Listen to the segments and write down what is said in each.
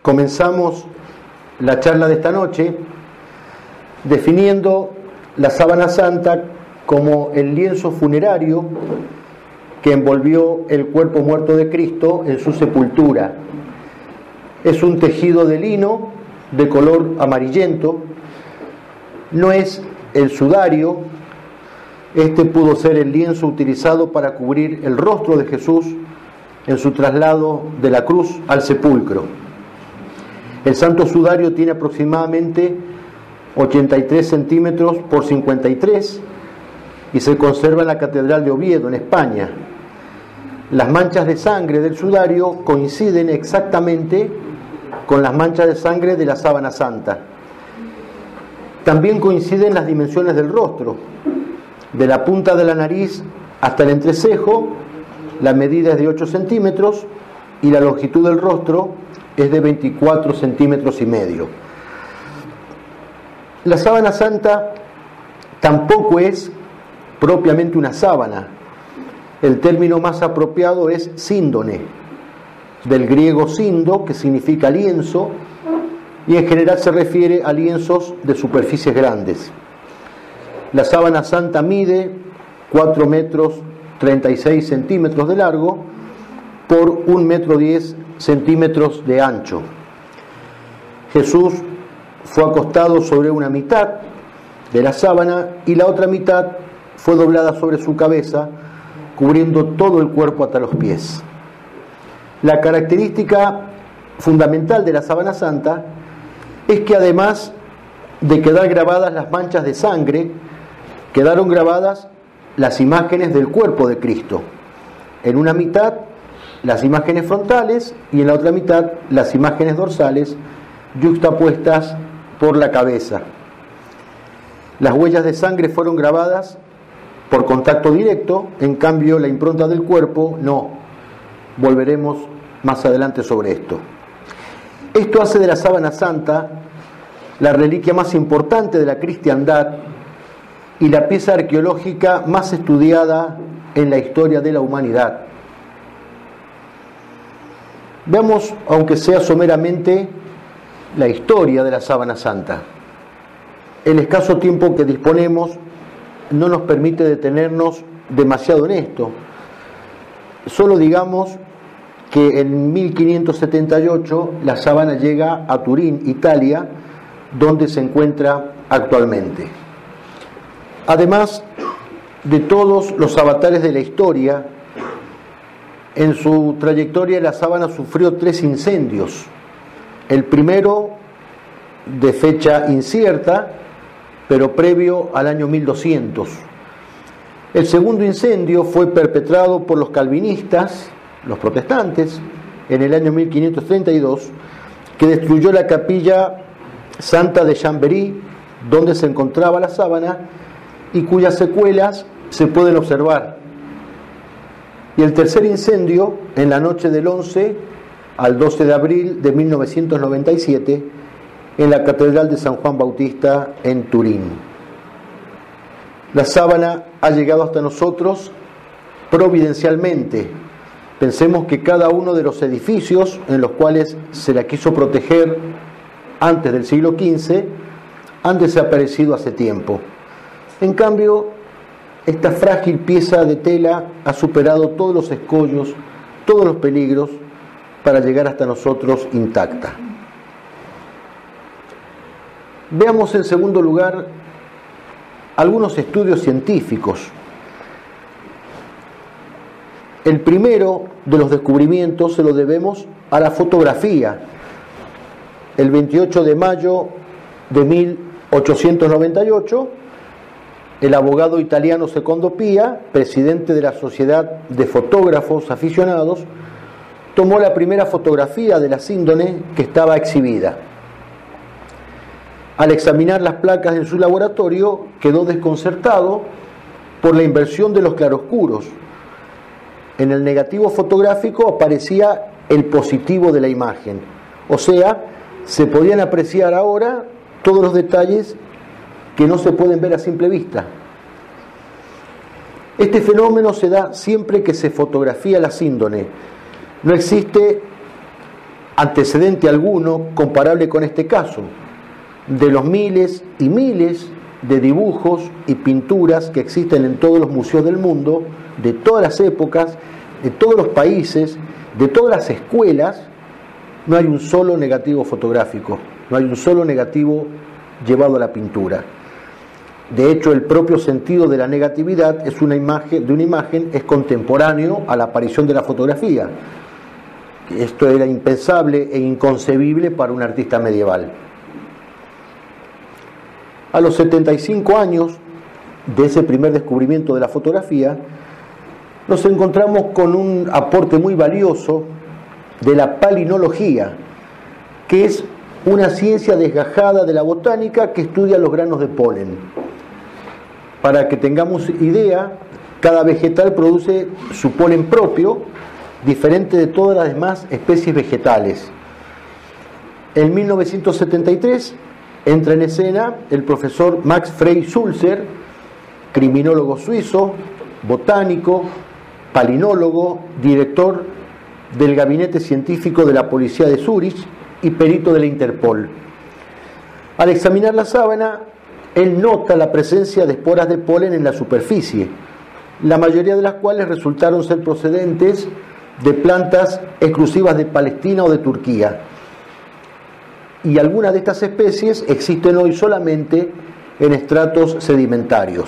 Comenzamos la charla de esta noche definiendo la sábana santa como el lienzo funerario que envolvió el cuerpo muerto de Cristo en su sepultura. Es un tejido de lino de color amarillento, no es el sudario. Este pudo ser el lienzo utilizado para cubrir el rostro de Jesús en su traslado de la cruz al sepulcro. El santo sudario tiene aproximadamente 83 centímetros por 53 y se conserva en la Catedral de Oviedo, en España. Las manchas de sangre del sudario coinciden exactamente con las manchas de sangre de la sábana santa. También coinciden las dimensiones del rostro. De la punta de la nariz hasta el entrecejo, la medida es de 8 centímetros y la longitud del rostro es de 24 centímetros y medio. La sábana santa tampoco es propiamente una sábana. El término más apropiado es síndone, del griego sindo, que significa lienzo, y en general se refiere a lienzos de superficies grandes. La sábana santa mide 4 metros 36 centímetros de largo por 1 metro 10 centímetros de ancho. Jesús fue acostado sobre una mitad de la sábana y la otra mitad fue doblada sobre su cabeza, cubriendo todo el cuerpo hasta los pies. La característica fundamental de la sábana santa es que además de quedar grabadas las manchas de sangre, quedaron grabadas las imágenes del cuerpo de Cristo. En una mitad las imágenes frontales y en la otra mitad las imágenes dorsales yuxtapuestas por la cabeza. Las huellas de sangre fueron grabadas por contacto directo, en cambio la impronta del cuerpo no. Volveremos más adelante sobre esto. Esto hace de la sábana santa la reliquia más importante de la cristiandad y la pieza arqueológica más estudiada en la historia de la humanidad. Veamos, aunque sea someramente, la historia de la sábana santa. El escaso tiempo que disponemos no nos permite detenernos demasiado en esto. Solo digamos que en 1578 la sábana llega a Turín, Italia, donde se encuentra actualmente. Además de todos los avatares de la historia, en su trayectoria la sábana sufrió 3 incendios. El primero, de fecha incierta, pero previo al año 1200. El segundo incendio fue perpetrado por los calvinistas, los protestantes, en el año 1532, que destruyó la capilla Santa de Chambéry, donde se encontraba la sábana, y cuyas secuelas se pueden observar. Y el tercer incendio, en la noche del 11 al 12 de abril de 1997, en la Catedral de San Juan Bautista en Turín. La sábana ha llegado hasta nosotros providencialmente. Pensemos que cada uno de los edificios en los cuales se la quiso proteger antes del siglo XV han desaparecido hace tiempo. En cambio, esta frágil pieza de tela ha superado todos los escollos, todos los peligros, para llegar hasta nosotros intacta. Veamos en segundo lugar algunos estudios científicos. El primero de los descubrimientos se lo debemos a la fotografía. El 28 de mayo de 1898, el abogado italiano Secondo Pia, presidente de la Sociedad de Fotógrafos Aficionados, tomó la primera fotografía de la síndone que estaba exhibida. Al examinar las placas en su laboratorio, quedó desconcertado por la inversión de los claroscuros. En el negativo fotográfico aparecía el positivo de la imagen, o sea, se podían apreciar ahora todos los detalles que no se pueden ver a simple vista. Este fenómeno se da siempre que se fotografía la síndone. No existe antecedente alguno comparable con este caso, de los miles y miles de dibujos y pinturas que existen en todos los museos del mundo, de todas las épocas, de todos los países, de todas las escuelas. No hay un solo negativo fotográfico, no hay un solo negativo llevado a la pintura. De hecho, el propio sentido de la negatividad es una imagen es contemporáneo a la aparición de la fotografía. Esto era impensable e inconcebible para un artista medieval. A los 75 años de ese primer descubrimiento de la fotografía, nos encontramos con un aporte muy valioso de la palinología, que es una ciencia desgajada de la botánica que estudia los granos de polen. Para que tengamos idea, cada vegetal produce su polen propio, diferente de todas las demás especies vegetales. En 1973 entra en escena el profesor Max Frei Sulzer, criminólogo suizo, botánico, palinólogo, director del gabinete científico de la policía de Zúrich y perito de la Interpol. Al examinar la sábana, él nota la presencia de esporas de polen en la superficie, la mayoría de las cuales resultaron ser procedentes de plantas exclusivas de Palestina o de Turquía. Y algunas de estas especies existen hoy solamente en estratos sedimentarios.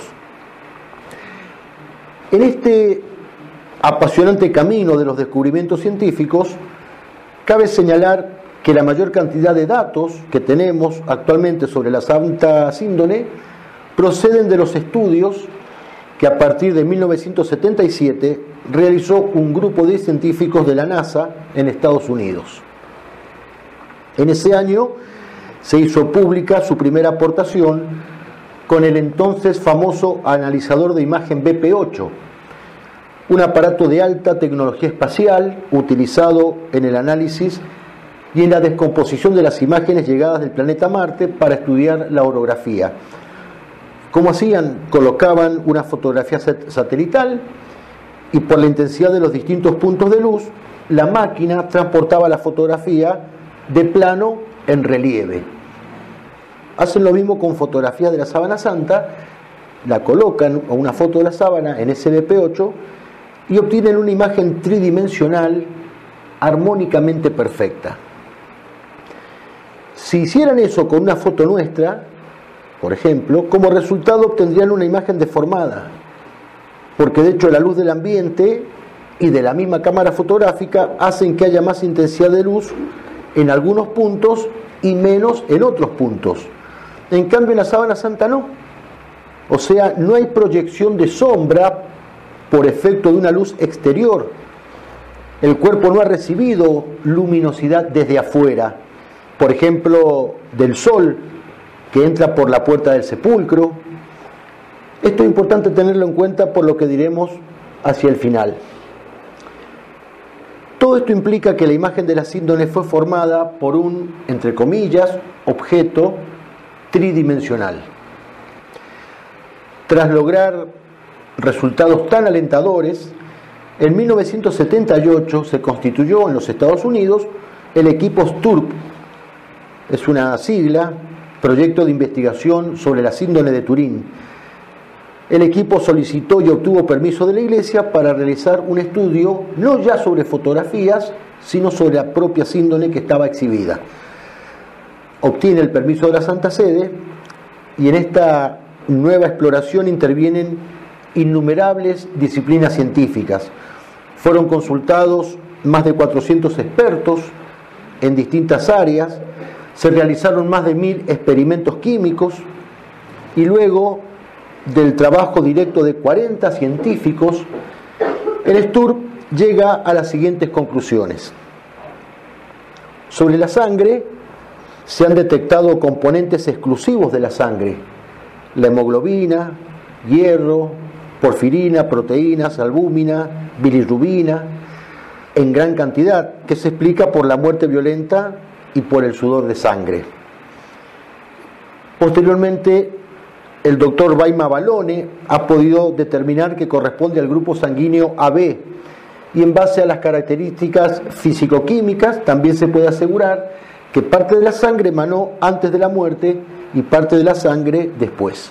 En este apasionante camino de los descubrimientos científicos, cabe señalar que la mayor cantidad de datos que tenemos actualmente sobre la Santa Síndone proceden de los estudios que a partir de 1977 realizó un grupo de científicos de la NASA en Estados Unidos. En ese año se hizo pública su primera aportación con el entonces famoso analizador de imagen BP8, un aparato de alta tecnología espacial utilizado en el análisis y en la descomposición de las imágenes llegadas del planeta Marte para estudiar la orografía. ¿Cómo hacían? Colocaban una fotografía satelital y por la intensidad de los distintos puntos de luz, la máquina transportaba la fotografía de plano en relieve. Hacen lo mismo con fotografías de la sábana santa, la colocan a una foto de la sábana en ese BP8 y obtienen una imagen tridimensional armónicamente perfecta. Si hicieran eso con una foto nuestra, por ejemplo, como resultado obtendrían una imagen deformada, porque de hecho la luz del ambiente y de la misma cámara fotográfica hacen que haya más intensidad de luz en algunos puntos y menos en otros puntos. En cambio en la sábana santa no. O sea, no hay proyección de sombra por efecto de una luz exterior. El cuerpo no ha recibido luminosidad desde afuera, por ejemplo, del sol que entra por la puerta del sepulcro. Esto es importante tenerlo en cuenta por lo que diremos hacia el final. Todo esto implica que la imagen de la síndone fue formada por un, entre comillas, objeto tridimensional. Tras lograr resultados tan alentadores, en 1978 se constituyó en los Estados Unidos el equipo STURP. Es una sigla, Proyecto de Investigación sobre la Síndone de Turín. El equipo solicitó y obtuvo permiso de la Iglesia para realizar un estudio no ya sobre fotografías, sino sobre la propia síndone que estaba exhibida. Obtiene el permiso de la Santa Sede y en esta nueva exploración intervienen innumerables disciplinas científicas. Fueron consultados más de 400 expertos en distintas áreas, se realizaron más de 1000 experimentos químicos y luego del trabajo directo de 40 científicos, el STURP llega a las siguientes conclusiones. Sobre la sangre se han detectado componentes exclusivos de la sangre: la hemoglobina, hierro, porfirina, proteínas, albúmina, bilirrubina, en gran cantidad, que se explica por la muerte violenta y por el sudor de sangre. Posteriormente, el doctor Baima Balone ha podido determinar que corresponde al grupo sanguíneo AB, y en base a las características físico-químicas también se puede asegurar que parte de la sangre emanó antes de la muerte y parte de la sangre después.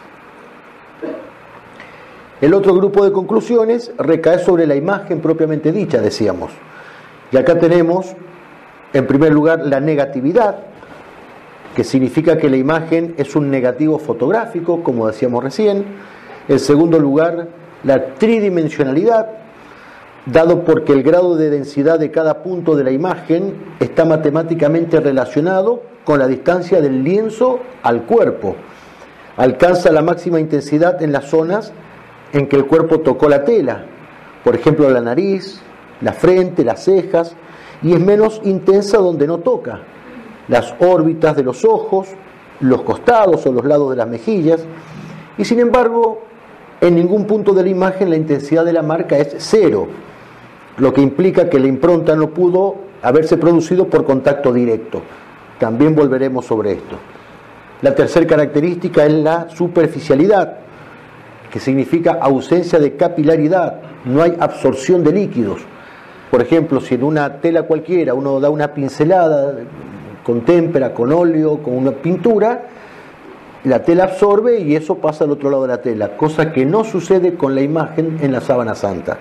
El otro grupo de conclusiones recae sobre la imagen propiamente dicha, decíamos. Y acá tenemos, en primer lugar, la negatividad, que significa que la imagen es un negativo fotográfico, como decíamos recién. En segundo lugar, la tridimensionalidad, dado porque el grado de densidad de cada punto de la imagen está matemáticamente relacionado con la distancia del lienzo al cuerpo. Alcanza la máxima intensidad en las zonas en que el cuerpo tocó la tela, por ejemplo la nariz, la frente, las cejas, y es menos intensa donde no toca, las órbitas de los ojos, los costados o los lados de las mejillas, y sin embargo, en ningún punto de la imagen la intensidad de la marca es cero, lo que implica que la impronta no pudo haberse producido por contacto directo. También volveremos sobre esto. La tercera característica es la superficialidad, que significa ausencia de capilaridad, no hay absorción de líquidos. Por ejemplo, si en una tela cualquiera uno da una pincelada con témpera, con óleo, con una pintura, la tela absorbe y eso pasa al otro lado de la tela, cosa que no sucede con la imagen en la sábana santa.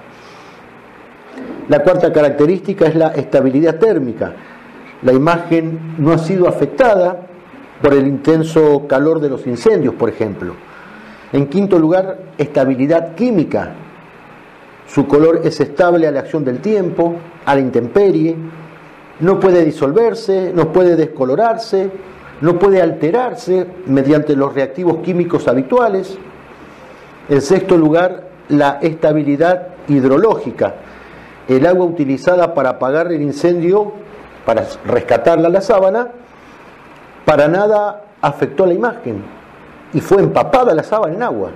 La cuarta característica es la estabilidad térmica. La imagen no ha sido afectada por el intenso calor de los incendios, por ejemplo. En quinto lugar, estabilidad química. Su color es estable a la acción del tiempo, a la intemperie, no puede disolverse, no puede descolorarse, no puede alterarse mediante los reactivos químicos habituales. En sexto lugar, la estabilidad hidrológica. El agua utilizada para apagar el incendio, para rescatarla a la sábana, para nada afectó a la imagen y fue empapada la sábana en agua.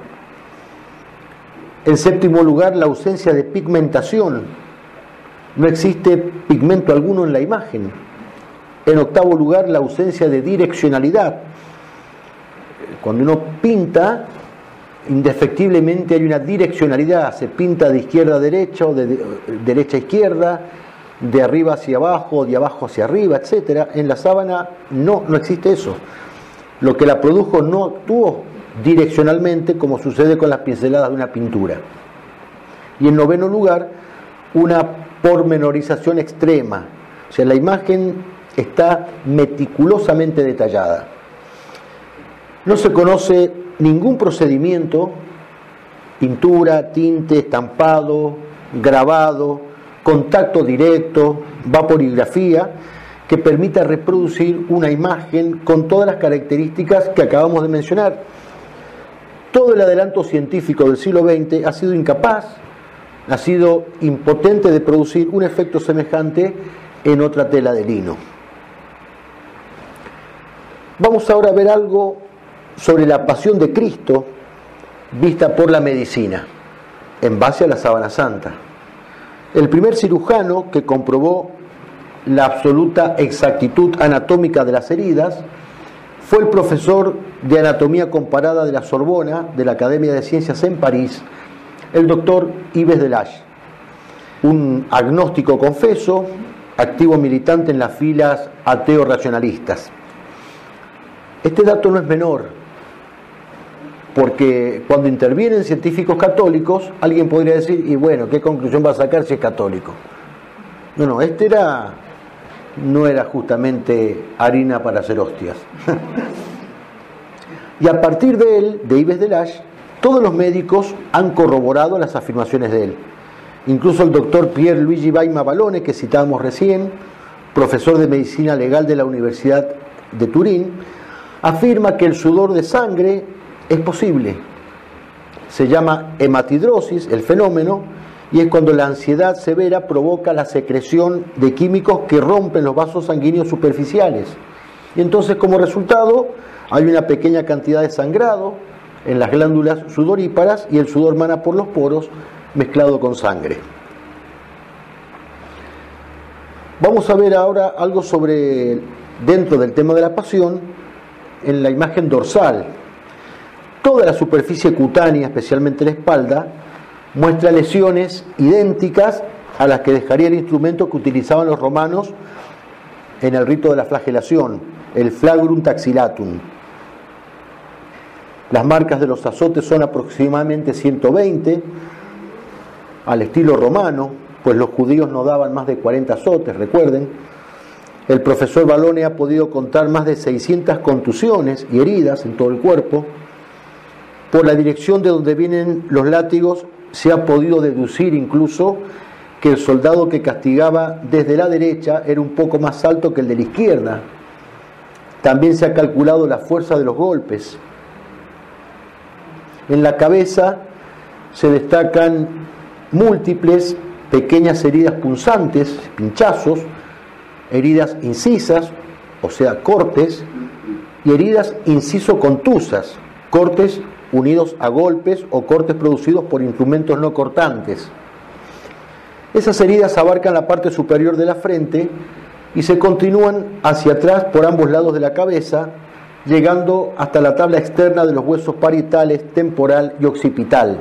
En séptimo lugar, la ausencia de pigmentación. No existe pigmento alguno en la imagen. En octavo lugar, la ausencia de direccionalidad. Cuando uno pinta, indefectiblemente hay una direccionalidad. Se pinta de izquierda a derecha o de derecha a izquierda, de arriba hacia abajo, de abajo hacia arriba, etc. En la sábana no existe eso. Lo que la produjo no actuó direccionalmente como sucede con las pinceladas de una pintura. Y en noveno lugar, una pormenorización extrema. O sea, la imagen está meticulosamente detallada. No se conoce ningún procedimiento, pintura, tinte, estampado, grabado, contacto directo, vaporografía, que permita reproducir una imagen con todas las características que acabamos de mencionar. Todo el adelanto científico del siglo XX ha sido incapaz, ha sido impotente de producir un efecto semejante en otra tela de lino. Vamos ahora a ver algo sobre la pasión de Cristo vista por la medicina, en base a la sábana santa. El primer cirujano que comprobó la absoluta exactitud anatómica de las heridas fue el profesor de anatomía comparada de la Sorbona, de la Academia de Ciencias en París, el doctor Yves Delage, un agnóstico confeso, activo militante en las filas ateo-racionalistas. Este dato no es menor, porque cuando intervienen científicos católicos, alguien podría decir, y bueno, ¿qué conclusión va a sacar si es católico? No, no era justamente harina para hacer hostias. Y a partir de él, de Yves Delage, todos los médicos han corroborado las afirmaciones de él. Incluso el doctor Pier Luigi Baima Balone, que citábamos recién, profesor de medicina legal de la Universidad de Turín, afirma que el sudor de sangre es posible. Se llama hematidrosis, el fenómeno, y es cuando la ansiedad severa provoca la secreción de químicos que rompen los vasos sanguíneos superficiales. Y entonces, como resultado, hay una pequeña cantidad de sangrado en las glándulas sudoríparas y el sudor mana por los poros mezclado con sangre. Vamos a ver ahora algo sobre, dentro del tema de la pasión, en la imagen dorsal. Toda la superficie cutánea, especialmente la espalda, muestra lesiones idénticas a las que dejaría el instrumento que utilizaban los romanos en el rito de la flagelación, el flagrum taxilatum. Las marcas de los azotes son aproximadamente 120, al estilo romano, pues los judíos no daban más de 40 azotes, recuerden. El profesor Balone ha podido contar más de 600 contusiones y heridas en todo el cuerpo. Por la dirección de donde vienen los látigos se ha podido deducir incluso que el soldado que castigaba desde la derecha era un poco más alto que el de la izquierda. También se ha calculado la fuerza de los golpes. En la cabeza se destacan múltiples pequeñas heridas punzantes, pinchazos, heridas incisas, o sea, cortes, y heridas inciso-contusas, cortes unidos a golpes o cortes producidos por instrumentos no cortantes. Esas heridas abarcan la parte superior de la frente y se continúan hacia atrás por ambos lados de la cabeza, llegando hasta la tabla externa de los huesos parietales, temporal y occipital.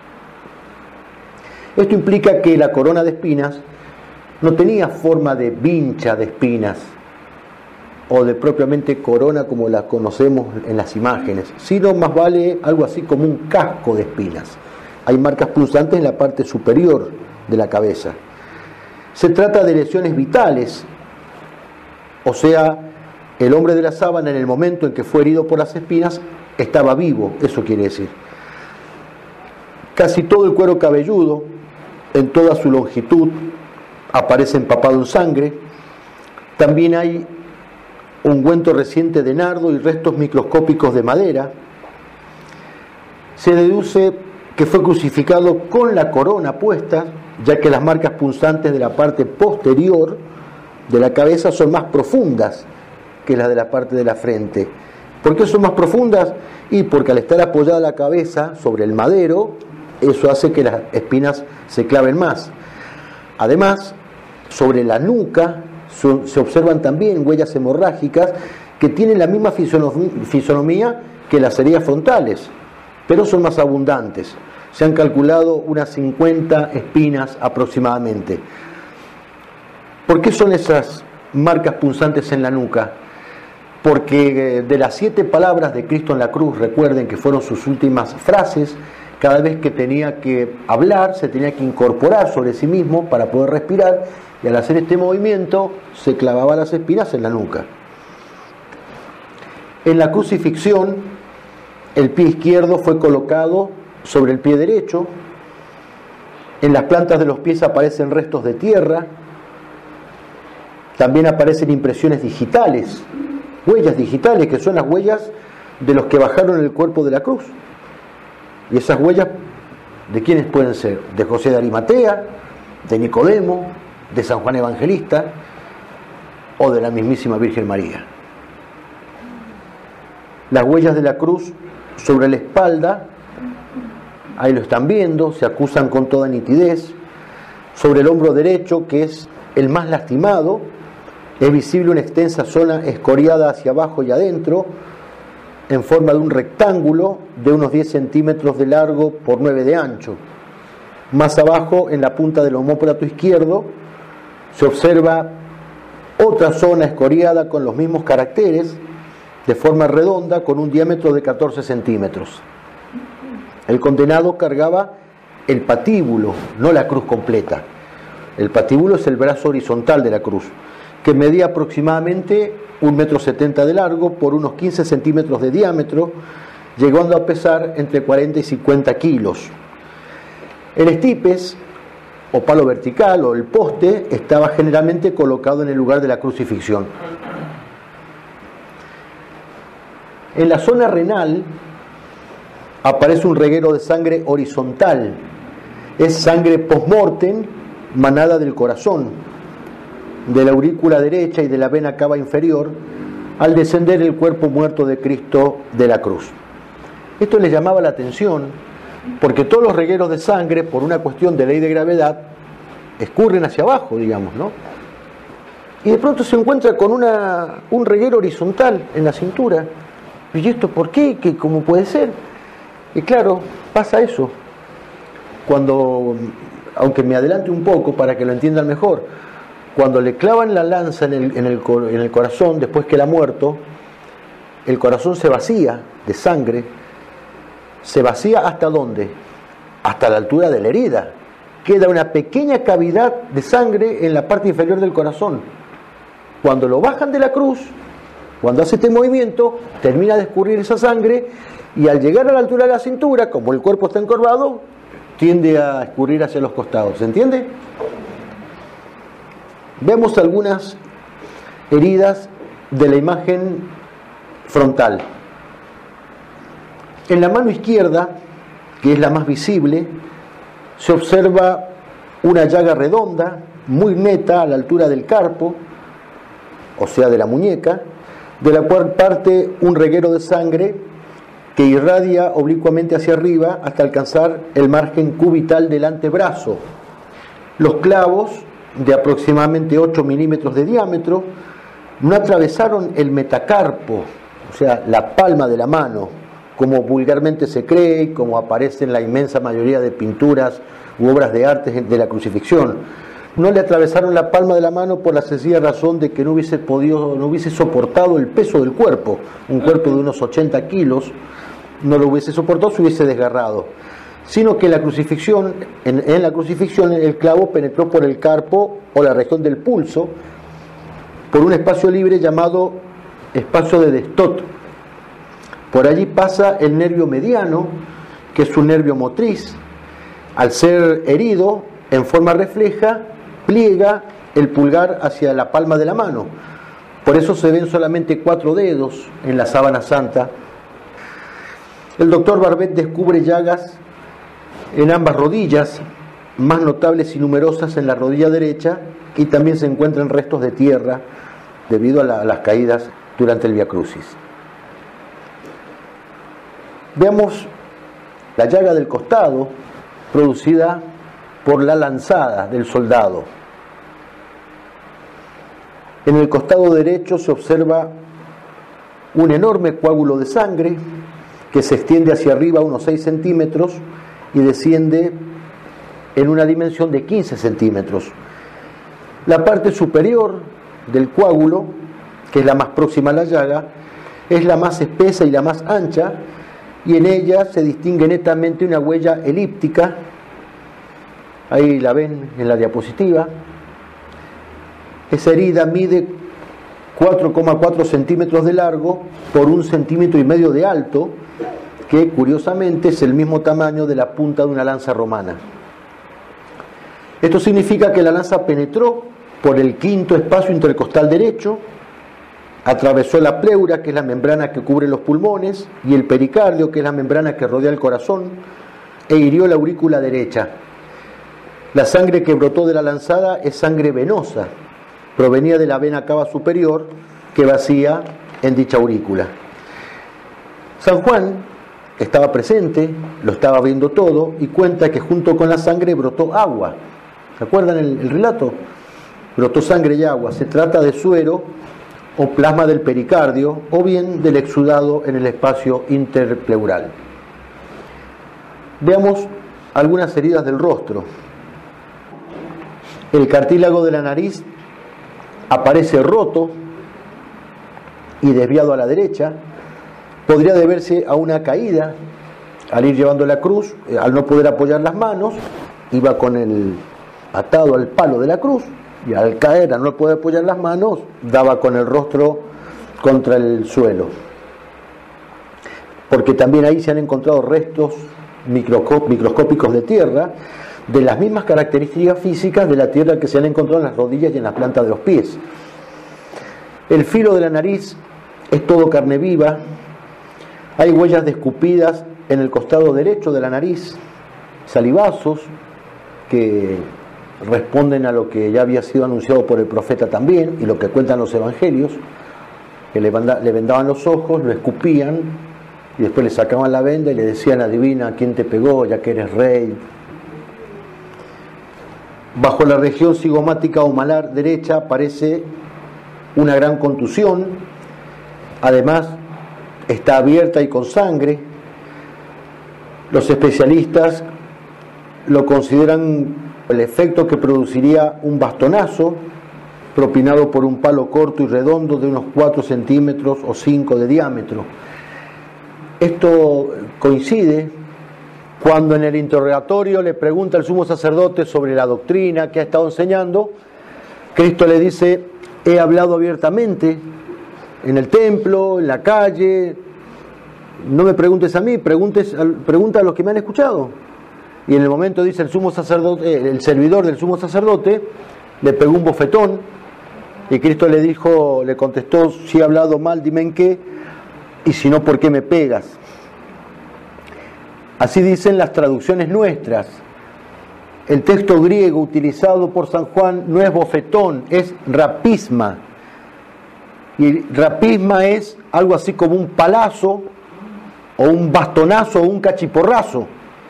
Esto implica que la corona de espinas no tenía forma de vincha de espinas o de propiamente corona como la conocemos en las imágenes, sino más vale algo así como un casco de espinas. Hay marcas punzantes en la parte superior de la cabeza. Se trata de lesiones vitales, o sea, el hombre de la sábana en el momento en que fue herido por las espinas estaba vivo, eso quiere decir. Casi todo el cuero cabelludo, en toda su longitud, aparece empapado en sangre. También hay ungüento reciente de nardo y restos microscópicos de madera. Se deduce que fue crucificado con la corona puesta, ya que las marcas punzantes de la parte posterior de la cabeza son más profundas que las de la parte de la frente. ¿Por qué son más profundas? Y porque al estar apoyada la cabeza sobre el madero, eso hace que las espinas se claven más. Además, sobre la nuca se observan también huellas hemorrágicas que tienen la misma fisonomía que las heridas frontales, pero son más abundantes. Se han calculado unas 50 espinas aproximadamente. ¿Por qué son esas marcas punzantes en la nuca? Porque de las 7 palabras de Cristo en la cruz, recuerden que fueron sus últimas frases, cada vez que tenía que hablar, se tenía que incorporar sobre sí mismo para poder respirar, y al hacer este movimiento se clavaba las espinas en la nuca. En la crucifixión, el pie izquierdo fue colocado sobre el pie derecho. En las plantas de los pies aparecen restos de tierra. También aparecen impresiones digitales, huellas digitales, que son las huellas de los que bajaron el cuerpo de la cruz. Y esas huellas, ¿de quiénes pueden ser? De José de Arimatea, de Nicodemo, de San Juan Evangelista o de la mismísima Virgen María. Las huellas de la cruz sobre la espalda, ahí lo están viendo, se acusan con toda nitidez. Sobre el hombro derecho, que es el más lastimado, es visible una extensa zona escoriada hacia abajo y adentro, en forma de un rectángulo de unos 10 centímetros de largo por 9 de ancho. Más abajo, en la punta del omóplato izquierdo, se observa otra zona escoriada con los mismos caracteres, de forma redonda, con un diámetro de 14 centímetros. El condenado cargaba el patíbulo, no la cruz completa. El patíbulo es el brazo horizontal de la cruz, que medía aproximadamente 1,70 m de largo por unos 15 centímetros de diámetro, llegando a pesar entre 40 y 50 kilos. El estipes, o palo vertical, o el poste, estaba generalmente colocado en el lugar de la crucifixión. En la zona renal aparece un reguero de sangre horizontal. Es sangre post-mortem, manada del corazón, de la aurícula derecha y de la vena cava inferior, al descender el cuerpo muerto de Cristo de la cruz. Esto les llamaba la atención, porque todos los regueros de sangre, por una cuestión de ley de gravedad, escurren hacia abajo, digamos, ¿no? Y de pronto se encuentra con un reguero horizontal en la cintura. ¿Y esto por qué? ¿Cómo puede ser? Y claro, pasa eso. Cuando aunque me adelante un poco para que lo entiendan mejor. Cuando le clavan la lanza en el corazón, después que él ha muerto, el corazón se vacía de sangre. ¿Se vacía hasta dónde? Hasta la altura de la herida. Queda una pequeña cavidad de sangre en la parte inferior del corazón. Cuando lo bajan de la cruz, cuando hace este movimiento, termina de escurrir esa sangre y al llegar a la altura de la cintura, como el cuerpo está encorvado, tiende a escurrir hacia los costados. ¿Se entiende? Vemos algunas heridas de la imagen frontal. En la mano izquierda, que es la más visible, se observa una llaga redonda, muy neta, a la altura del carpo, o sea, de la muñeca, de la cual parte un reguero de sangre que irradia oblicuamente hacia arriba hasta alcanzar el margen cubital del antebrazo. Los clavos, de aproximadamente 8 milímetros de diámetro, no atravesaron el metacarpo, o sea, la palma de la mano, como vulgarmente se cree y como aparece en la inmensa mayoría de pinturas u obras de arte de la crucifixión. No le atravesaron la palma de la mano por la sencilla razón de que no hubiese soportado el peso del cuerpo. Un cuerpo de unos 80 kilos no lo hubiese soportado, se hubiese desgarrado. Sino que en la crucifixión el clavo penetró por el carpo o la región del pulso, por un espacio libre llamado espacio de Destot. Por allí pasa el nervio mediano, que es un nervio motriz. Al ser herido, en forma refleja, pliega el pulgar hacia la palma de la mano. Por eso se ven solamente 4 dedos en la sábana santa. El doctor Barbet descubre llagas en ambas rodillas, más notables y numerosas en la rodilla derecha, y también se encuentran restos de tierra debido a las caídas durante el Vía Crucis. Veamos la llaga del costado producida por la lanzada del soldado. En el costado derecho se observa un enorme coágulo de sangre que se extiende hacia arriba unos 6 centímetros y desciende en una dimensión de 15 centímetros. La parte superior del coágulo, que es la más próxima a la llaga, es la más espesa y la más ancha, y en ella se distingue netamente una huella elíptica. Ahí la ven en la diapositiva. Esa herida mide 4,4 centímetros de largo por 1,5 centímetros de alto, que curiosamente es el mismo tamaño de la punta de una lanza romana. Esto significa que la lanza penetró por el quinto espacio intercostal derecho, atravesó la pleura, que es la membrana que cubre los pulmones, y el pericardio, que es la membrana que rodea el corazón, e hirió la aurícula derecha. La sangre que brotó de la lanzada es sangre venosa, provenía de la vena cava superior que vacía en dicha aurícula. San Juan estaba presente, lo estaba viendo todo, y cuenta que junto con la sangre brotó agua. ¿Se acuerdan el relato? Brotó sangre y agua. Se trata de suero o plasma del pericardio, o bien del exudado en el espacio interpleural. Veamos algunas heridas del rostro. El cartílago de la nariz aparece roto y desviado a la derecha. Podría deberse a una caída al ir llevando la cruz, al no poder apoyar las manos, iba con el atado al palo de la cruz, y al caer, al no poder apoyar las manos, daba con el rostro contra el suelo. Porque también ahí se han encontrado restos microscópicos de tierra, de las mismas características físicas de la tierra que se han encontrado en las rodillas y en las plantas de los pies. El filo de la nariz es todo carne viva. Hay huellas de escupidas en el costado derecho de la nariz, salivazos que responden a lo que ya había sido anunciado por el profeta también, y lo que cuentan los evangelios, que le vendaban los ojos, lo escupían, y después le sacaban la venda y le decían: adivina quién te pegó, ya que eres rey. Bajo la región cigomática o malar derecha aparece una gran contusión, además está abierta y con sangre. Los especialistas lo consideran el efecto que produciría un bastonazo propinado por un palo corto y redondo de unos 4 centímetros o 5 de diámetro. Esto coincide cuando en el interrogatorio le pregunta al sumo sacerdote sobre la doctrina que ha estado enseñando. Cristo le dice: he hablado abiertamente en el templo, en la calle, no me preguntes a mí, pregunta a los que me han escuchado. Y en el momento, dice el sumo sacerdote, el servidor del sumo sacerdote le pegó un bofetón, y Cristo le contestó: si he hablado mal, dime en qué, y si no, ¿por qué me pegas? Así dicen las traducciones nuestras. El texto griego utilizado por San Juan no es bofetón, es rapisma. Y rapisma es algo así como un palazo, o un bastonazo, o un cachiporrazo,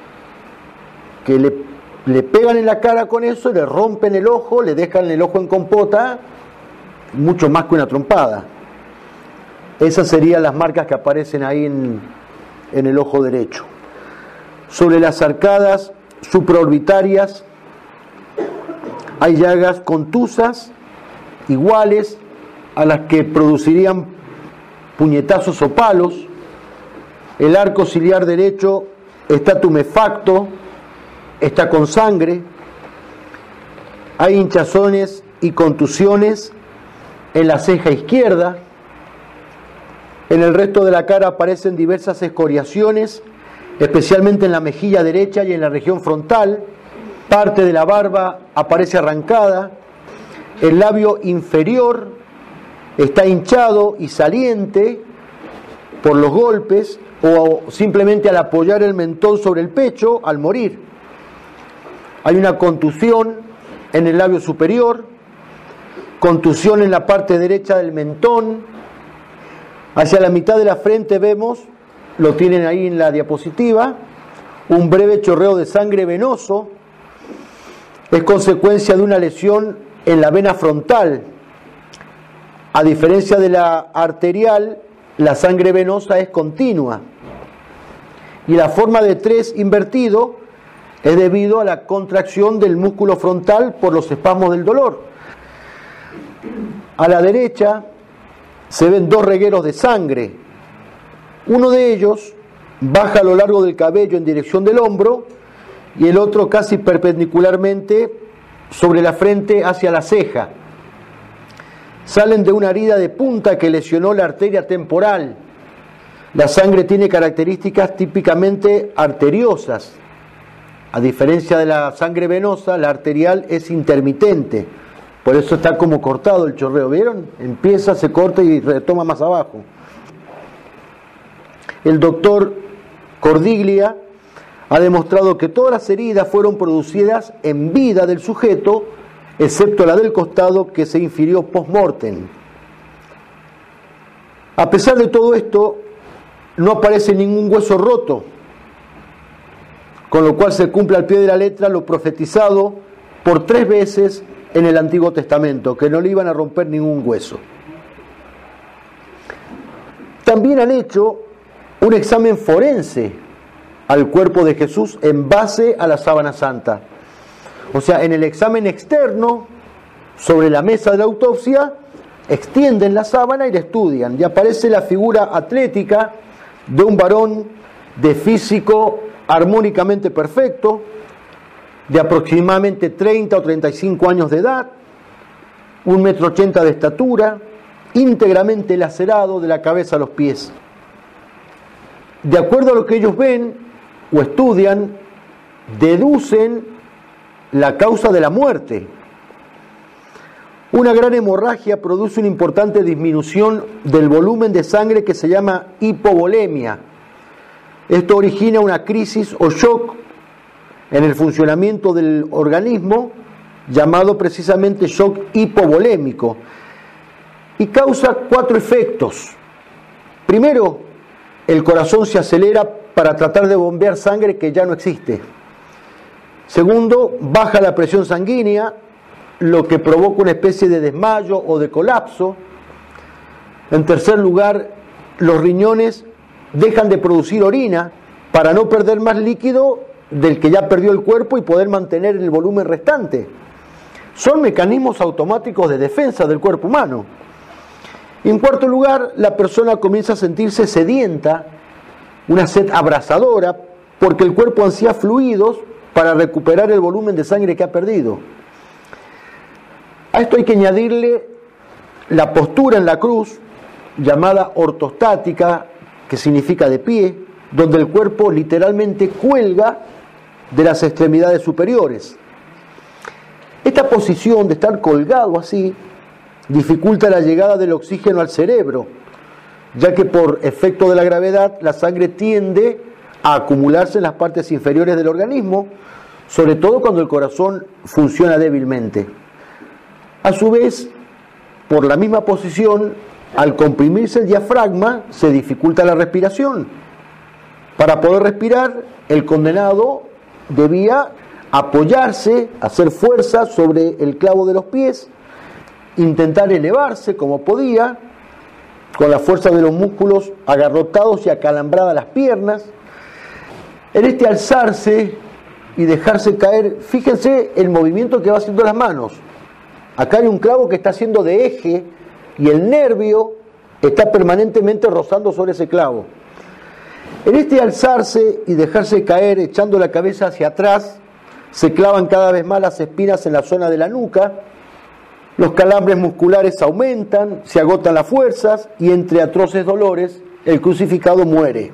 que le pegan en la cara con eso, le rompen el ojo, le dejan el ojo en compota, mucho más que una trompada. Esas serían las marcas que aparecen ahí en el ojo derecho. Sobre las arcadas supraorbitarias hay llagas contusas iguales a las que producirían puñetazos o palos. El arco ciliar derecho está tumefacto, está con sangre. Hay hinchazones y contusiones en la ceja izquierda. En el resto de la cara aparecen diversas escoriaciones, especialmente en la mejilla derecha y en la región frontal. Parte de la barba aparece arrancada. El labio inferior está hinchado y saliente por los golpes o simplemente al apoyar el mentón sobre el pecho al morir. Hay una contusión en el labio superior, contusión en la parte derecha del mentón. Hacia la mitad de la frente vemos, lo tienen ahí en la diapositiva, un breve chorreo de sangre venoso. Es consecuencia de una lesión en la vena frontal. A diferencia de la arterial, la sangre venosa es continua. Y la forma de 3 invertido es debido a la contracción del músculo frontal por los espasmos del dolor. A la derecha se ven 2 regueros de sangre. Uno de ellos baja a lo largo del cabello en dirección del hombro y el otro casi perpendicularmente sobre la frente hacia la ceja. Salen de una herida de punta que lesionó la arteria temporal. La sangre tiene características típicamente arteriosas. A diferencia de la sangre venosa, la arterial es intermitente. Por eso está como cortado el chorreo. ¿Vieron? Empieza, se corta y retoma más abajo. El doctor Cordiglia ha demostrado que todas las heridas fueron producidas en vida del sujeto, excepto la del costado que se infirió post-mortem. A pesar de todo esto, no aparece ningún hueso roto, con lo cual se cumple al pie de la letra lo profetizado por 3 veces en el Antiguo Testamento, que no le iban a romper ningún hueso. También han hecho un examen forense al cuerpo de Jesús en base a la sábana santa. O sea, en el examen externo, sobre la mesa de la autopsia, extienden la sábana y la estudian. Y aparece la figura atlética de un varón de físico armónicamente perfecto, de aproximadamente 30 o 35 años de edad, 1,80 m de estatura, íntegramente lacerado de la cabeza a los pies. De acuerdo a lo que ellos ven o estudian, deducen la causa de la muerte. Una gran hemorragia produce una importante disminución del volumen de sangre que se llama hipovolemia. Esto origina una crisis o shock en el funcionamiento del organismo, llamado precisamente shock hipovolémico, y causa 4 efectos. Primero, el corazón se acelera para tratar de bombear sangre que ya no existe. Segundo, baja la presión sanguínea, lo que provoca una especie de desmayo o de colapso. En tercer lugar, los riñones dejan de producir orina para no perder más líquido del que ya perdió el cuerpo y poder mantener el volumen restante. Son mecanismos automáticos de defensa del cuerpo humano. Y en cuarto lugar, la persona comienza a sentirse sedienta, una sed abrasadora, porque el cuerpo ansía fluidos para recuperar el volumen de sangre que ha perdido. A esto hay que añadirle la postura en la cruz, llamada ortostática, que significa de pie, donde el cuerpo literalmente cuelga de las extremidades superiores. Esta posición de estar colgado así dificulta la llegada del oxígeno al cerebro, ya que por efecto de la gravedad la sangre tiende a acumularse en las partes inferiores del organismo, sobre todo cuando el corazón funciona débilmente. A su vez, por la misma posición, al comprimirse el diafragma, se dificulta la respiración. Para poder respirar, el condenado debía apoyarse, hacer fuerza sobre el clavo de los pies, intentar elevarse como podía, con la fuerza de los músculos agarrotados y acalambradas las piernas. En este alzarse y dejarse caer, fíjense el movimiento que va haciendo las manos. Acá hay un clavo que está haciendo de eje y el nervio está permanentemente rozando sobre ese clavo. En este alzarse y dejarse caer echando la cabeza hacia atrás, se clavan cada vez más las espinas en la zona de la nuca, los calambres musculares aumentan, se agotan las fuerzas y entre atroces dolores el crucificado muere.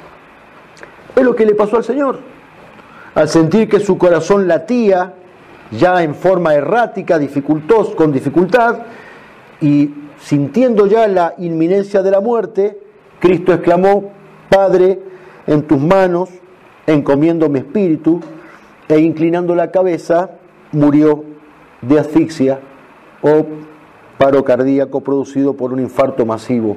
Es lo que le pasó al Señor. Al sentir que su corazón latía ya en forma errática, con dificultad, y sintiendo ya la inminencia de la muerte, Cristo exclamó: Padre, en tus manos encomiendo mi espíritu, e inclinando la cabeza murió de asfixia o paro cardíaco producido por un infarto masivo.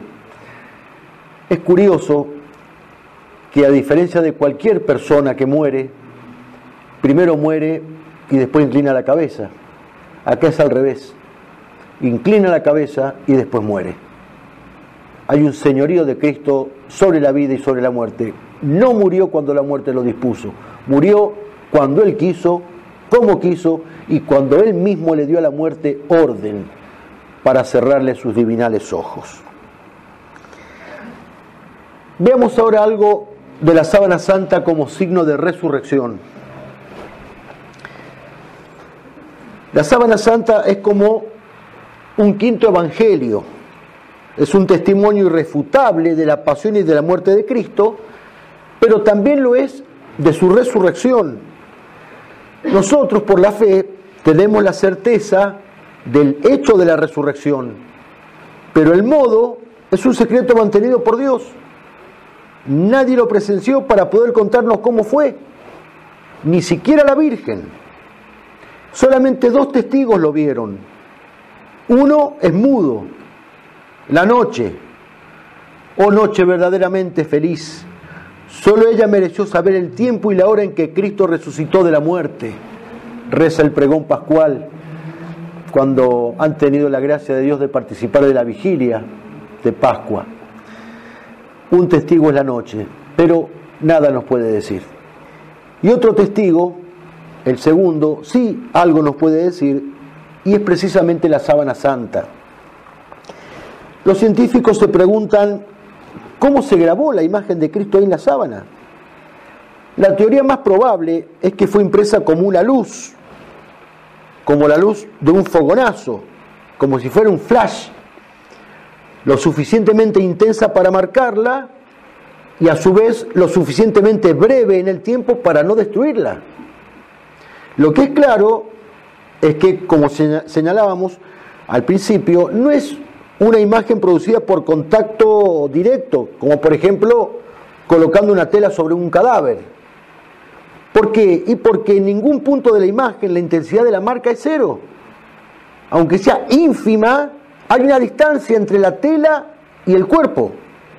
Es curioso que, a diferencia de cualquier persona que muere, primero muere y después inclina la cabeza. Acá es al revés. Inclina la cabeza y después muere. Hay un señorío de Cristo sobre la vida y sobre la muerte. No murió cuando la muerte lo dispuso. Murió cuando Él quiso, como quiso, y cuando Él mismo le dio a la muerte orden para cerrarle sus divinales ojos. Veamos ahora algo de la sábana santa como signo de resurrección. La sábana santa es como un quinto evangelio, es un testimonio irrefutable de la pasión y de la muerte de Cristo, pero también lo es de su resurrección. Nosotros, por la fe, tenemos la certeza del hecho de la resurrección, pero el modo es un secreto mantenido por Dios. Nadie lo presenció para poder contarnos cómo fue, ni siquiera la Virgen. Solamente 2 testigos lo vieron. Uno es mudo. La noche, oh noche verdaderamente feliz, solo ella mereció saber el tiempo y la hora en que Cristo resucitó de la muerte. Reza el pregón pascual cuando han tenido la gracia de Dios de participar de la vigilia de Pascua. Un testigo es la noche, pero nada nos puede decir. Y otro testigo, el segundo, sí algo nos puede decir, y es precisamente la sábana santa. Los científicos se preguntan cómo se grabó la imagen de Cristo ahí en la sábana. La teoría más probable es que fue impresa como una luz, como la luz de un fogonazo, como si fuera un flash, lo suficientemente intensa para marcarla y a su vez lo suficientemente breve en el tiempo para no destruirla. Lo que es claro es que, como señalábamos al principio, no es una imagen producida por contacto directo, como por ejemplo colocando una tela sobre un cadáver. ¿Por qué? Y porque en ningún punto de la imagen la intensidad de la marca es cero. Aunque sea ínfima, hay una distancia entre la tela y el cuerpo.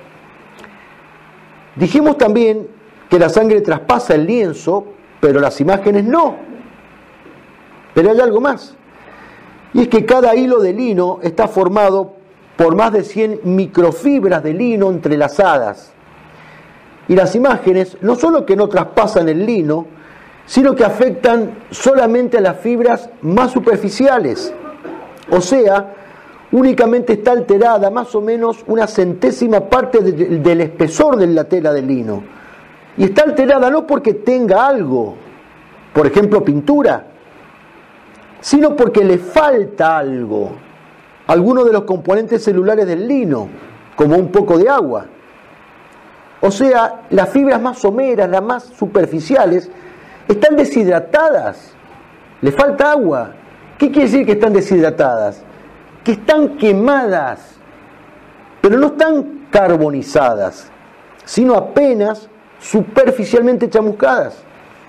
Dijimos también que la sangre traspasa el lienzo, pero las imágenes no. Pero hay algo más. Y es que cada hilo de lino está formado por más de 100 microfibras de lino entrelazadas. Y las imágenes no solo que no traspasan el lino, sino que afectan solamente a las fibras más superficiales. O sea, únicamente está alterada más o menos una centésima parte del espesor de la tela del lino. Y está alterada no porque tenga algo, por ejemplo pintura, sino porque le falta algo, alguno de los componentes celulares del lino, como un poco de agua. O sea, las fibras más someras, las más superficiales, están deshidratadas, le falta agua. ¿Qué quiere decir que están deshidratadas? Que están quemadas, pero no están carbonizadas, sino apenas superficialmente chamuscadas.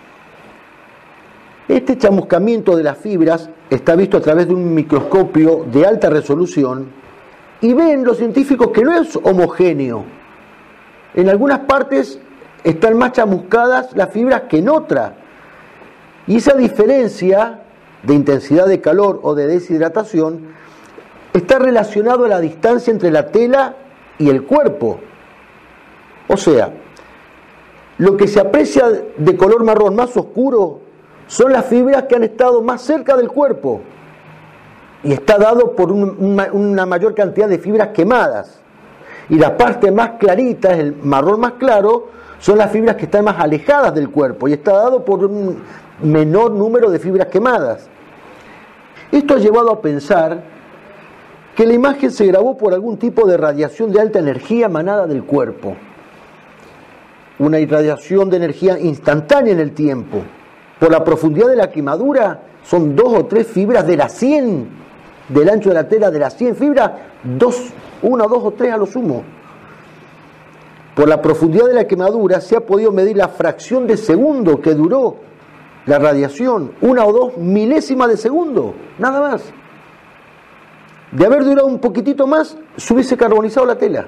Este chamuscamiento de las fibras está visto a través de un microscopio de alta resolución y ven los científicos que no es homogéneo. En algunas partes están más chamuscadas las fibras que en otras. Y esa diferencia de intensidad de calor o de deshidratación está relacionado a la distancia entre la tela y el cuerpo. O sea, lo que se aprecia de color marrón más oscuro son las fibras que han estado más cerca del cuerpo y está dado por una mayor cantidad de fibras quemadas. Y la parte más clarita, el marrón más claro, son las fibras que están más alejadas del cuerpo y está dado por un menor número de fibras quemadas. Esto ha llevado a pensar que la imagen se grabó por algún tipo de radiación de alta energía emanada del cuerpo. Una irradiación de energía instantánea en el tiempo. Por la profundidad de la quemadura son 2 o 3 fibras de las 100, del ancho de la tela de las 100 fibras, 1, 2 o 3 a lo sumo. Por la profundidad de la quemadura se ha podido medir la fracción de segundo que duró la radiación, 1 o 2 milésimas de segundo, nada más. De haber durado un poquitito más, se hubiese carbonizado la tela.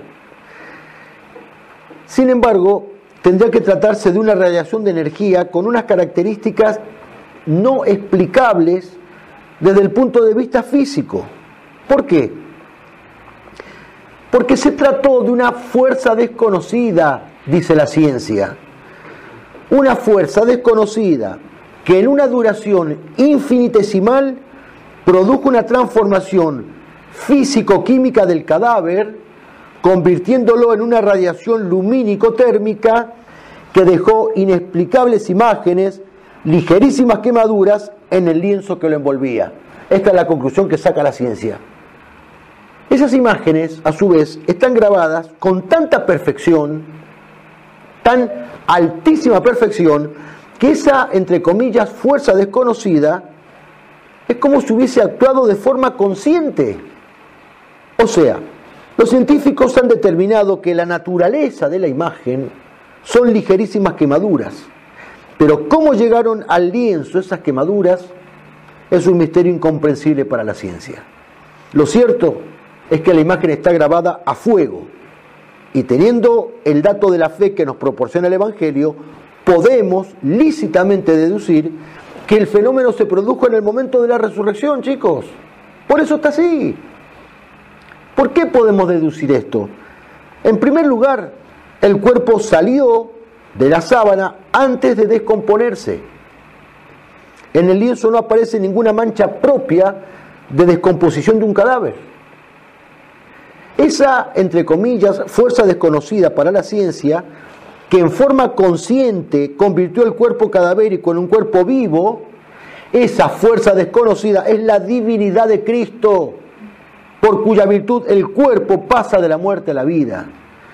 Sin embargo, tendría que tratarse de una radiación de energía con unas características no explicables desde el punto de vista físico. ¿Por qué? Porque se trató de una fuerza desconocida, dice la ciencia. Una fuerza desconocida que en una duración infinitesimal produjo una transformación físico-química del cadáver, convirtiéndolo en una radiación lumínico-térmica que dejó inexplicables imágenes, ligerísimas quemaduras en el lienzo que lo envolvía. Esta es la conclusión que saca la ciencia. Esas imágenes, a su vez, están grabadas con tanta perfección, tan altísima perfección, que esa, entre comillas, fuerza desconocida, es como si hubiese actuado de forma consciente. O sea, los científicos han determinado que la naturaleza de la imagen son ligerísimas quemaduras, pero cómo llegaron al lienzo esas quemaduras es un misterio incomprensible para la ciencia. Lo cierto es que la imagen está grabada a fuego y teniendo el dato de la fe que nos proporciona el Evangelio, podemos lícitamente deducir que el fenómeno se produjo en el momento de la resurrección, chicos. Por eso está así. ¿Por qué podemos deducir esto? En primer lugar, el cuerpo salió de la sábana antes de descomponerse. En el lienzo no aparece ninguna mancha propia de descomposición de un cadáver. Esa, entre comillas, fuerza desconocida para la ciencia, que en forma consciente convirtió el cuerpo cadavérico en un cuerpo vivo, esa fuerza desconocida es la divinidad de Cristo, por cuya virtud el cuerpo pasa de la muerte a la vida.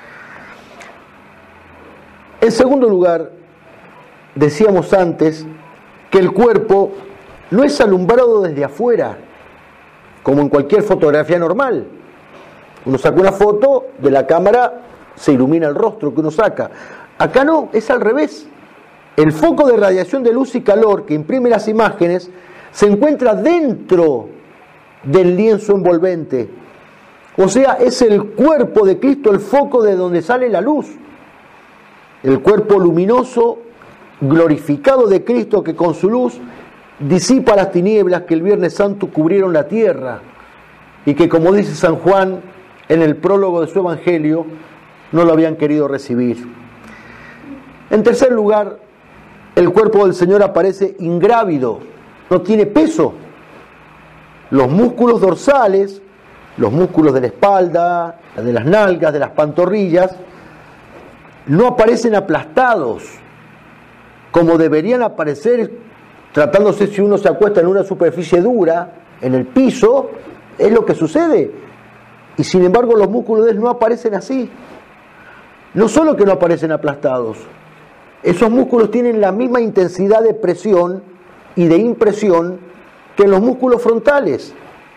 En segundo lugar, decíamos antes que el cuerpo no es alumbrado desde afuera, como en cualquier fotografía normal. Uno saca una foto, de la cámara se ilumina el rostro que uno saca. Acá no, es al revés. El foco de radiación de luz y calor que imprime las imágenes se encuentra dentro del lienzo envolvente. O sea, es el cuerpo de Cristo el foco de donde sale la luz. El cuerpo luminoso, glorificado de Cristo que con su luz disipa las tinieblas que el Viernes Santo cubrieron la tierra y que, como dice San Juan en el prólogo de su Evangelio, no lo habían querido recibir. En tercer lugar, El cuerpo del Señor aparece ingrávido, no tiene peso. Los músculos dorsales, los músculos de la espalda, de las nalgas, de las pantorrillas, no aparecen aplastados, como deberían aparecer tratándose si uno se acuesta en una superficie dura, en el piso, es lo que sucede. Y sin embargo los músculos de él no aparecen así. No solo que no aparecen aplastados, esos músculos tienen la misma intensidad de presión y de impresión que en los músculos frontales.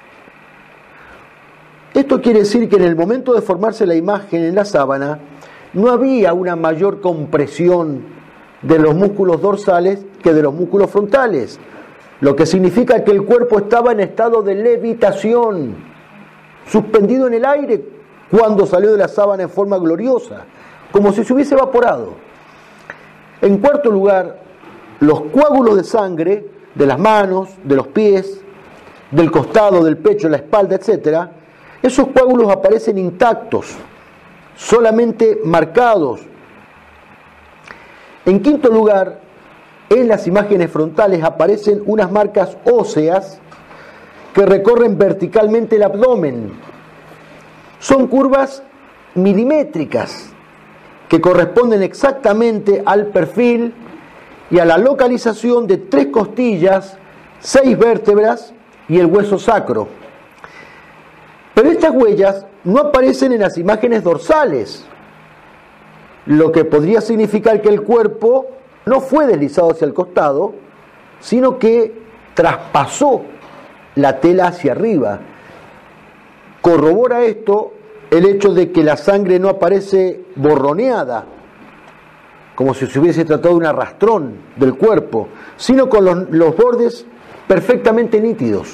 Esto quiere decir que en el momento de formarse la imagen en la sábana, no había una mayor compresión de los músculos dorsales que de los músculos frontales, lo que significa que el cuerpo estaba en estado de levitación, suspendido en el aire cuando salió de la sábana en forma gloriosa, como si se hubiese evaporado. En cuarto lugar, los coágulos de sangre de las manos, de los pies, del costado, del pecho, la espalda, etc., esos coágulos aparecen intactos, solamente marcados. En quinto lugar, en las imágenes frontales aparecen unas marcas óseas que recorren verticalmente el abdomen. Son curvas milimétricas que corresponden exactamente al perfil y a la localización de 3 costillas, 6 vértebras y el hueso sacro. Pero estas huellas no aparecen en las imágenes dorsales, lo que podría significar que el cuerpo no fue deslizado hacia el costado, sino que traspasó la tela hacia arriba. Corrobora esto el hecho de que la sangre no aparece borroneada, como si se hubiese tratado de un arrastrón del cuerpo, sino con los bordes perfectamente nítidos.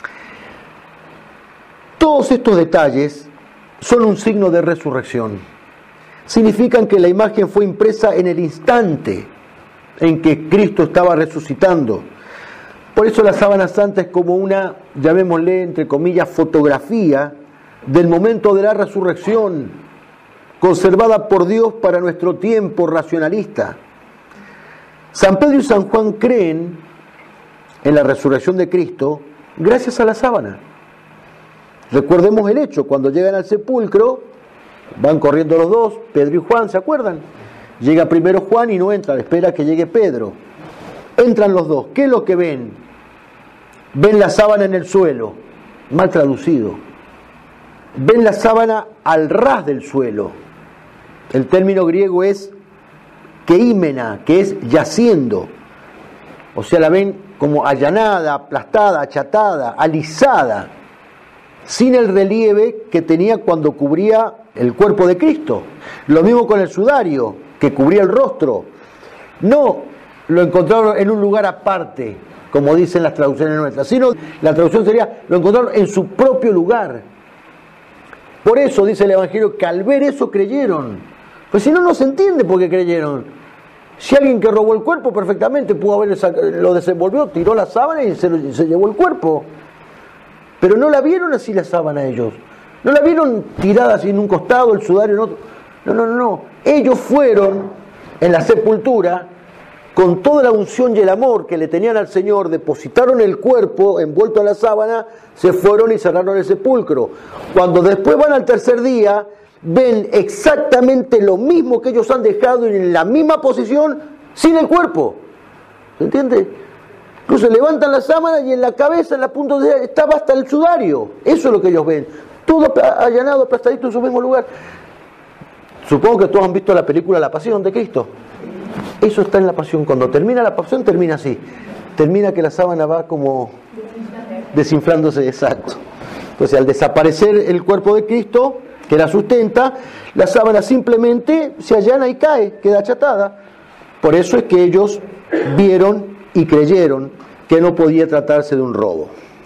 Todos estos detalles son un signo de resurrección. Significan que la imagen fue impresa en el instante en que Cristo estaba resucitando. Por eso la sábana santa es como una, llamémosle entre comillas, fotografía del momento de la resurrección, conservada por Dios para nuestro tiempo racionalista. San Pedro y San Juan creen en la resurrección de Cristo gracias a la sábana. Recordemos el hecho, cuando llegan al sepulcro, van corriendo los dos, Pedro y Juan, ¿se acuerdan? Llega primero Juan y no entra, espera que llegue Pedro. Entran los dos, ¿qué es lo que ven? Ven la sábana en el suelo, mal traducido. Ven la sábana al ras del suelo. El término griego es keímena, que es yaciendo. O sea, la ven como allanada, aplastada, achatada, alisada, sin el relieve que tenía cuando cubría el cuerpo de Cristo. Lo mismo con el sudario, que cubría el rostro. No lo encontraron en un lugar aparte, como dicen las traducciones nuestras, sino la traducción sería, lo encontraron en su propio lugar. Por eso dice el Evangelio que al ver eso creyeron. Pues si no, no se entiende por qué creyeron. Si alguien que robó el cuerpo perfectamente pudo lo desenvolvió, tiró la sábana y se llevó el cuerpo. Pero no la vieron así la sábana ellos. No la vieron tirada así en un costado, el sudario en otro. No. Ellos fueron en la sepultura con toda la unción y el amor que le tenían al Señor, depositaron el cuerpo envuelto en la sábana, se fueron y cerraron el sepulcro. Cuando después van al tercer día, ven exactamente lo mismo que ellos han dejado en la misma posición, sin el cuerpo. ¿Se entiende? Incluso levantan la sábana y en la cabeza, en la punta de estaba hasta el sudario. Eso es lo que ellos ven. Todo allanado, aplastadito en su mismo lugar. Supongo que todos han visto la película La Pasión de Cristo. Eso está en la Pasión. Cuando termina la Pasión, termina así. Termina que la sábana va como desinflándose, exacto. Entonces, al desaparecer el cuerpo de Cristo, que la sustenta, la sábana simplemente se allana y cae, queda achatada. Por eso es que ellos vieron y creyeron que no podía tratarse de un robo.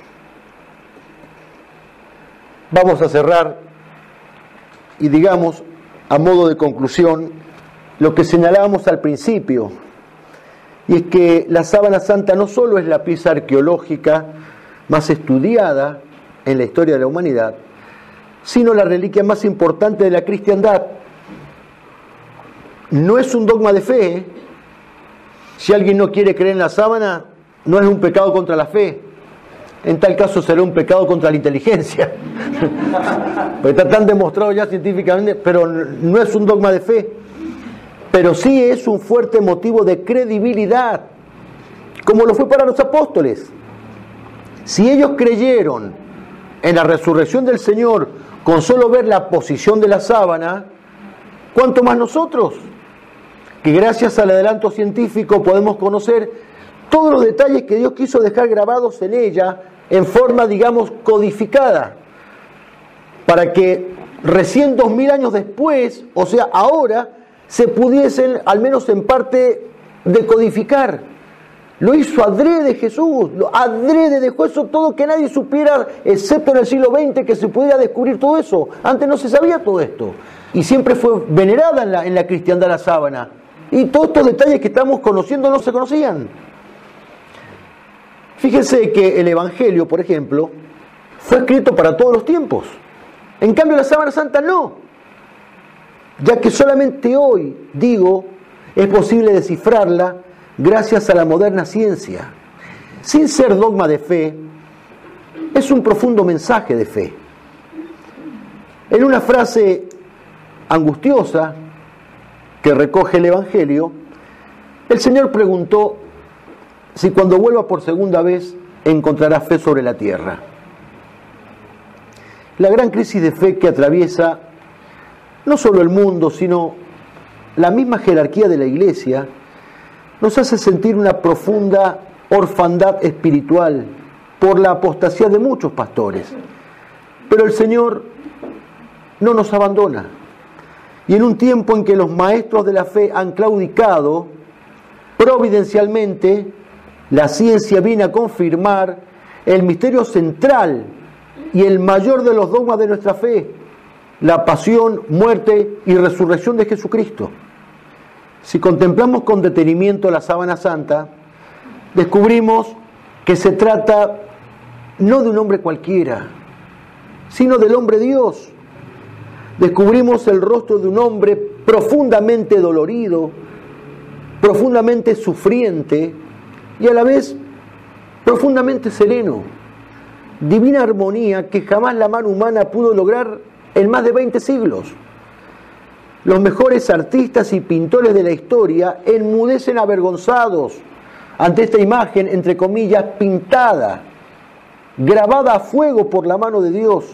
Vamos a cerrar y digamos, a modo de conclusión, lo que señalábamos al principio, y es que la sábana santa no solo es la pieza arqueológica más estudiada en la historia de la humanidad, sino la reliquia más importante de la cristiandad. No es un dogma de fe, Si alguien no quiere creer en la sábana, no es un pecado contra la fe. En tal caso será un pecado contra la inteligencia. Porque está tan demostrado ya científicamente, pero no es un dogma de fe. Pero sí es un fuerte motivo de credibilidad, como lo fue para los apóstoles. Si ellos creyeron en la resurrección del Señor con solo ver la posición de la sábana, ¿cuánto más nosotros? Que gracias al adelanto científico podemos conocer todos los detalles que Dios quiso dejar grabados en ella en forma, digamos, codificada, para que recién 2000 años después, o sea, ahora, se pudiesen, al menos en parte, decodificar. Lo hizo adrede Jesús, adrede dejó eso todo que nadie supiera, excepto en el siglo XX, que se pudiera descubrir todo eso. Antes no se sabía todo esto. Y siempre fue venerada en la cristiandad la sábana. Y todos estos detalles que estamos conociendo no se conocían. Fíjense que el Evangelio, por ejemplo, fue escrito para todos los tiempos. En cambio la sábana santa no. Ya que solamente hoy, digo, es posible descifrarla gracias a la moderna ciencia. Sin ser dogma de fe, es un profundo mensaje de fe. En una frase angustiosa que recoge el Evangelio, el Señor preguntó si cuando vuelva por segunda vez encontrará fe sobre la tierra. La gran crisis de fe que atraviesa no solo el mundo, sino la misma jerarquía de la Iglesia, nos hace sentir una profunda orfandad espiritual por la apostasía de muchos pastores. Pero el Señor no nos abandona. Y en un tiempo en que los maestros de la fe han claudicado, providencialmente, la ciencia viene a confirmar el misterio central y el mayor de los dogmas de nuestra fe, la pasión, muerte y resurrección de Jesucristo. Si contemplamos con detenimiento la sábana santa, descubrimos que se trata no de un hombre cualquiera, sino del hombre Dios. Descubrimos el rostro de un hombre profundamente dolorido, profundamente sufriente y a la vez profundamente sereno. Divina armonía que jamás la mano humana pudo lograr en más de 20 siglos. Los mejores artistas y pintores de la historia enmudecen avergonzados ante esta imagen, entre comillas, pintada, grabada a fuego por la mano de Dios.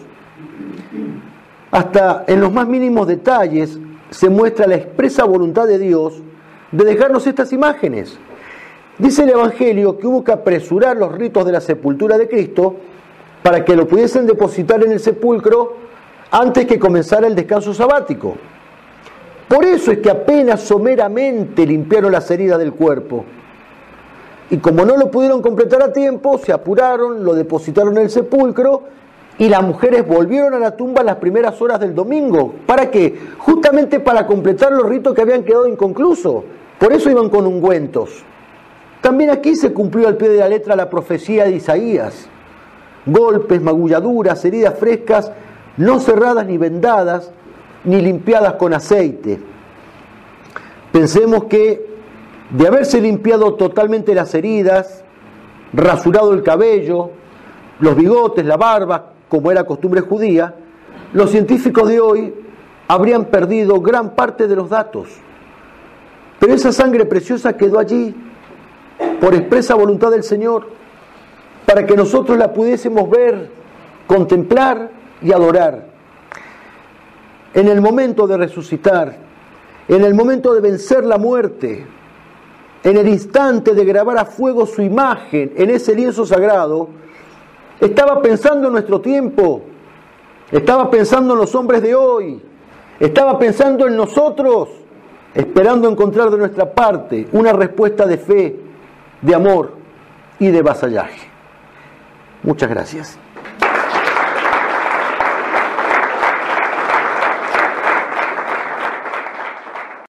Hasta en los más mínimos detalles se muestra la expresa voluntad de Dios de dejarnos estas imágenes. Dice el Evangelio que hubo que apresurar los ritos de la sepultura de Cristo para que lo pudiesen depositar en el sepulcro antes que comenzara el descanso sabático. Por eso es que apenas someramente limpiaron las heridas del cuerpo. Y como no lo pudieron completar a tiempo, se apuraron, lo depositaron en el sepulcro y las mujeres volvieron a la tumba las primeras horas del domingo. ¿Para qué? Justamente para completar los ritos que habían quedado inconclusos. Por eso iban con ungüentos. También aquí se cumplió al pie de la letra la profecía de Isaías. Golpes, magulladuras, heridas frescas, no cerradas ni vendadas, ni limpiadas con aceite. Pensemos que de haberse limpiado totalmente las heridas, rasurado el cabello, los bigotes, la barba, como era costumbre judía, los científicos de hoy habrían perdido gran parte de los datos. Pero esa sangre preciosa quedó allí, por expresa voluntad del Señor, para que nosotros la pudiésemos ver, contemplar y adorar. En el momento de resucitar, en el momento de vencer la muerte, en el instante de grabar a fuego su imagen en ese lienzo sagrado, estaba pensando en nuestro tiempo, estaba pensando en los hombres de hoy, estaba pensando en nosotros, esperando encontrar de nuestra parte una respuesta de fe, de amor y de vasallaje. Muchas gracias.